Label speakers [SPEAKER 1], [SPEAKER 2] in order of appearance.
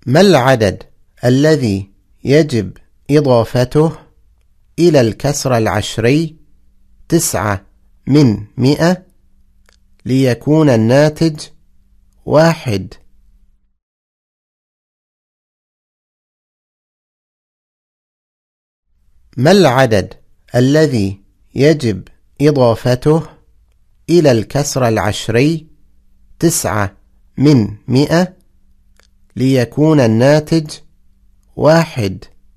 [SPEAKER 1] ما العدد الذي يجب إضافته إلى الكسر العشري 9/100 ليكون الناتج 1؟ ما العدد الذي يجب إضافته إلى الكسر العشري 9/100 ليكون الناتج 1؟